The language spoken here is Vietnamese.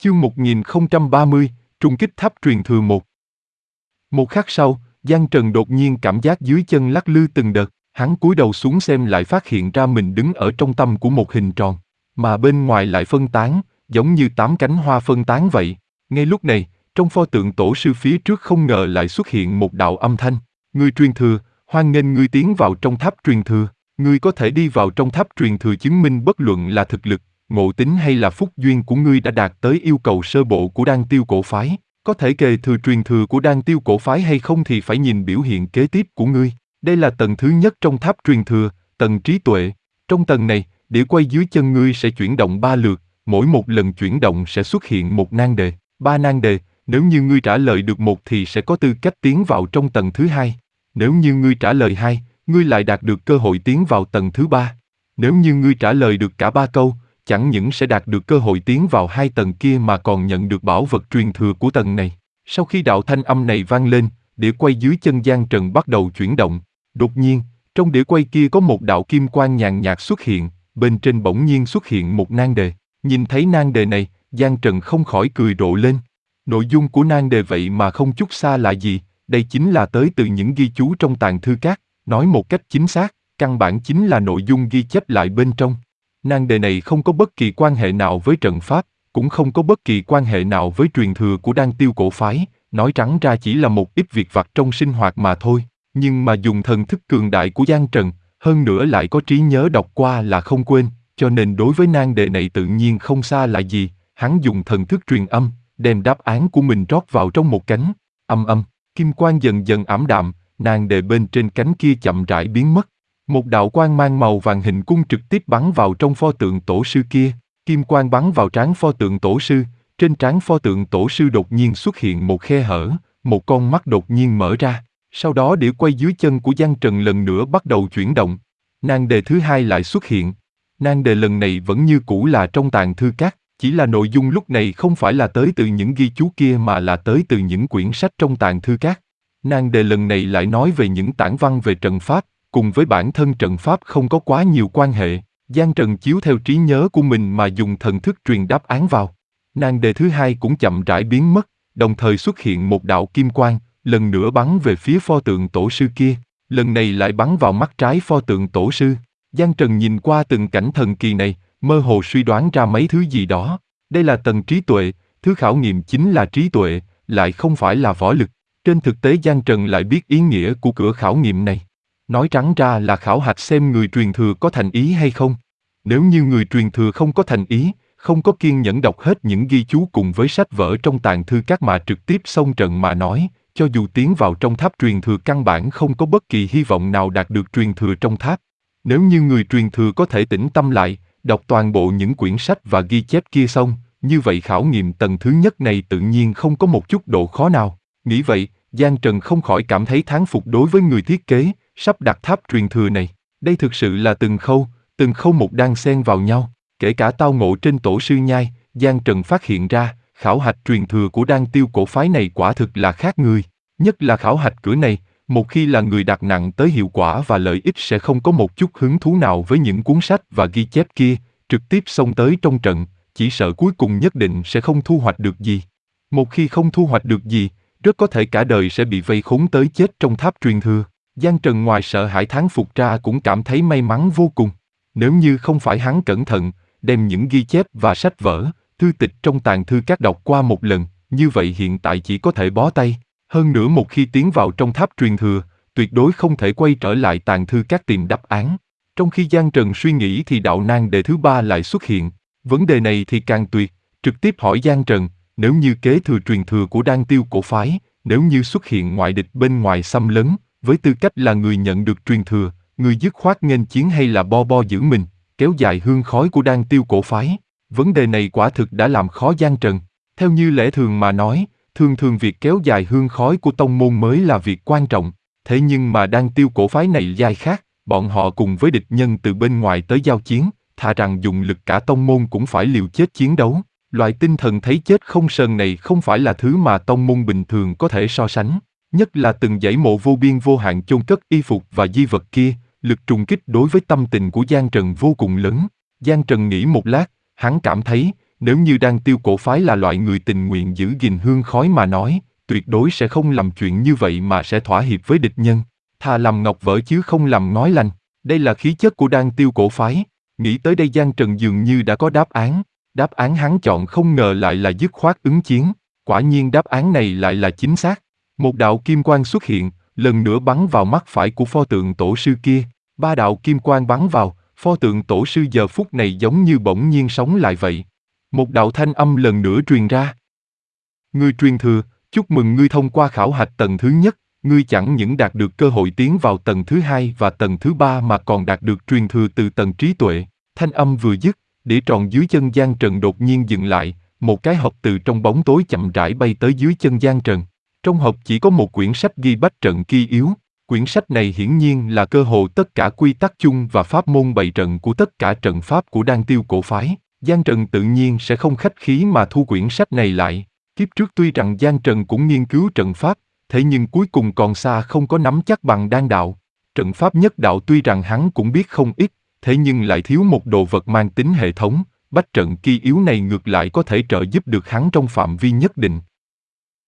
Chương 1030, Trung kích tháp truyền thừa 1. Một khắc sau, Giang Trần đột nhiên cảm giác dưới chân lắc lư từng đợt, hắn cúi đầu xuống xem lại phát hiện ra mình đứng ở trong tâm của một hình tròn, mà bên ngoài lại phân tán, giống như 8 cánh hoa phân tán vậy. Ngay lúc này, trong pho tượng tổ sư phía trước không ngờ lại xuất hiện một đạo âm thanh. Ngươi truyền thừa, hoan nghênh ngươi tiến vào trong tháp truyền thừa. Ngươi có thể đi vào trong tháp truyền thừa chứng minh bất luận là thực lực, ngộ tính hay là phúc duyên của ngươi đã đạt tới yêu cầu sơ bộ của Đan Tiêu cổ phái. Có thể kế thừa truyền thừa của Đan Tiêu cổ phái hay không thì phải nhìn biểu hiện kế tiếp của ngươi. Đây là tầng thứ nhất trong tháp truyền thừa, tầng trí tuệ. Trong tầng này, đĩa quay dưới chân ngươi sẽ chuyển động 3 lượt, mỗi một lần chuyển động sẽ xuất hiện một nan đề, 3 nan đề. Nếu như ngươi trả lời được một thì sẽ có tư cách tiến vào trong tầng thứ hai. Nếu như ngươi trả lời 2, ngươi lại đạt được cơ hội tiến vào tầng thứ 3. Nếu như ngươi trả lời được cả 3 câu, chẳng những sẽ đạt được cơ hội tiến vào 2 tầng kia mà còn nhận được bảo vật truyền thừa của tầng này. Sau khi đạo thanh âm này vang lên, đĩa quay dưới chân Giang Trần bắt đầu chuyển động. Đột nhiên, trong đĩa quay kia có một đạo kim quang nhàn nhạt xuất hiện, bên trên bỗng nhiên xuất hiện một nan đề. Nhìn thấy nan đề này, Giang Trần không khỏi cười rộ lên. Nội dung của nan đề vậy mà không chút xa lạ gì, đây chính là tới từ những ghi chú trong tàng thư các, nói một cách chính xác, căn bản chính là nội dung ghi chép lại bên trong. Nan đề này không có bất kỳ quan hệ nào với trận pháp, cũng không có bất kỳ quan hệ nào với truyền thừa của Đan Tiêu cổ phái, nói trắng ra chỉ là một ít việc vặt trong sinh hoạt mà thôi, nhưng mà dùng thần thức cường đại của Giang Trần, hơn nữa lại có trí nhớ đọc qua là không quên, cho nên đối với nan đề này tự nhiên không xa lạ gì, hắn dùng thần thức truyền âm, đem đáp án của mình rót vào trong một cánh, kim quang dần dần ảm đạm, nan đề bên trên cánh kia chậm rãi biến mất. Một đạo quang mang màu vàng hình cung trực tiếp bắn vào trong pho tượng tổ sư kia, kim quang bắn vào trán pho tượng tổ sư, trên trán pho tượng tổ sư đột nhiên xuất hiện một khe hở, một con mắt đột nhiên mở ra, sau đó đĩa quay dưới chân của Giang Trần lần nữa bắt đầu chuyển động. Nan đề thứ hai lại xuất hiện, nan đề lần này vẫn như cũ là trong tàng thư các, chỉ là nội dung lúc này không phải là tới từ những ghi chú kia mà là tới từ những quyển sách trong tàng thư các. Nan đề lần này lại nói về những tản văn về trận pháp, cùng với bản thân trận pháp không có quá nhiều quan hệ. Giang Trần chiếu theo trí nhớ của mình mà dùng thần thức truyền đáp án vào. Nan đề thứ hai cũng chậm rãi biến mất, đồng thời xuất hiện một đạo kim quang, lần nữa bắn về phía pho tượng tổ sư kia, lần này lại bắn vào mắt trái pho tượng tổ sư. Giang Trần nhìn qua từng cảnh thần kỳ này, mơ hồ suy đoán ra mấy thứ gì đó. Đây là tầng trí tuệ, thứ khảo nghiệm chính là trí tuệ, lại không phải là võ lực. Trên thực tế Giang Trần lại biết ý nghĩa của cửa khảo nghiệm này. Nói trắng ra là khảo hạch xem người truyền thừa có thành ý hay không. Nếu như người truyền thừa không có thành ý, không có kiên nhẫn đọc hết những ghi chú cùng với sách vở trong tàng thư các mà trực tiếp xông trận mà nói, cho dù tiến vào trong tháp truyền thừa căn bản không có bất kỳ hy vọng nào đạt được truyền thừa trong tháp. Nếu như người truyền thừa có thể tĩnh tâm lại, đọc toàn bộ những quyển sách và ghi chép kia xong, như vậy khảo nghiệm tầng thứ nhất này tự nhiên không có một chút độ khó nào. Nghĩ vậy, Giang Trần không khỏi cảm thấy thán phục đối với người thiết kế, sắp đặt tháp truyền thừa này. Đây thực sự là từng khâu một đan xen vào nhau. Kể cả tao ngộ trên tổ sư nhai, Giang Trần phát hiện ra, khảo hạch truyền thừa của Đan Tiêu cổ phái này quả thực là khác người. Nhất là khảo hạch cửa này, một khi là người đặt nặng tới hiệu quả và lợi ích sẽ không có một chút hứng thú nào với những cuốn sách và ghi chép kia, trực tiếp xông tới trong trận, chỉ sợ cuối cùng nhất định sẽ không thu hoạch được gì. Một khi không thu hoạch được gì, rất có thể cả đời sẽ bị vây khốn tới chết trong tháp truyền thừa. Giang Trần ngoài sợ hãi thán phục ra cũng cảm thấy may mắn vô cùng. Nếu như không phải hắn cẩn thận, đem những ghi chép và sách vở, thư tịch trong tàng thư các đọc qua một lần, như vậy hiện tại chỉ có thể bó tay. Hơn nữa một khi tiến vào trong tháp truyền thừa, tuyệt đối không thể quay trở lại tàng thư các tìm đáp án. Trong khi Giang Trần suy nghĩ thì đạo nan đề thứ ba lại xuất hiện. Vấn đề này thì càng tuyệt, trực tiếp hỏi Giang Trần, nếu như kế thừa truyền thừa của Đan Tiêu cổ phái, nếu như xuất hiện ngoại địch bên ngoài xâm lấn, với tư cách là người nhận được truyền thừa, người dứt khoát nghênh chiến hay là bo giữ mình, kéo dài hương khói của Đan Tiêu cổ phái? Vấn đề này quả thực đã làm khó Giang Trần. Theo như lẽ thường mà nói, thường việc kéo dài hương khói của tông môn mới là việc quan trọng. Thế nhưng mà Đan Tiêu cổ phái này dai khác, bọn họ cùng với địch nhân từ bên ngoài tới giao chiến, thà rằng dùng lực cả tông môn cũng phải liều chết chiến đấu. Loại tinh thần thấy chết không sờn này không phải là thứ mà tông môn bình thường có thể so sánh. Nhất là từng dãy mộ vô biên vô hạn chôn cất y phục và di vật kia, lực trùng kích đối với tâm tình của Giang Trần vô cùng lớn. Giang Trần nghĩ một lát, hắn cảm thấy, Nếu như Đan Tiêu cổ phái là loại người tình nguyện giữ gìn hương khói mà nói, tuyệt đối sẽ không làm chuyện như vậy mà sẽ thỏa hiệp với địch nhân. Thà làm ngọc vỡ chứ không làm ngói lành. Đây là khí chất của Đan Tiêu cổ phái. Nghĩ tới đây Giang Trần dường như đã có đáp án. Đáp án hắn chọn không ngờ lại là dứt khoát ứng chiến. Quả nhiên đáp án này lại là chính xác. Một đạo kim quang xuất hiện, lần nữa bắn vào mắt phải của pho tượng tổ sư kia. 3 đạo kim quang bắn vào, pho tượng tổ sư giờ phút này giống như bỗng nhiên sống lại vậy. Một đạo thanh âm lần nữa truyền ra. Ngươi truyền thừa, chúc mừng ngươi thông qua khảo hạch tầng thứ nhất, ngươi chẳng những đạt được cơ hội tiến vào tầng thứ 2 và tầng thứ 3 mà còn đạt được truyền thừa từ tầng trí tuệ. Thanh âm vừa dứt, đĩa tròn dưới chân Giang Trần đột nhiên dừng lại, một cái hộp từ trong bóng tối chậm rãi bay tới dưới chân Giang Trần. Trong hộp chỉ có một quyển sách ghi bách trận kỳ yếu. Quyển sách này hiển nhiên là cơ hồ tất cả quy tắc chung và pháp môn bày trận của tất cả trận pháp của Đan Tiêu cổ phái. Giang Trần tự nhiên sẽ không khách khí mà thu quyển sách này lại. Kiếp trước tuy rằng Giang Trần cũng nghiên cứu trận pháp, thế nhưng cuối cùng còn xa không có nắm chắc bằng đan đạo. Trận pháp nhất đạo tuy rằng hắn cũng biết không ít, thế nhưng lại thiếu một đồ vật mang tính hệ thống. Bách trận kỳ yếu này ngược lại có thể trợ giúp được hắn trong phạm vi nhất định.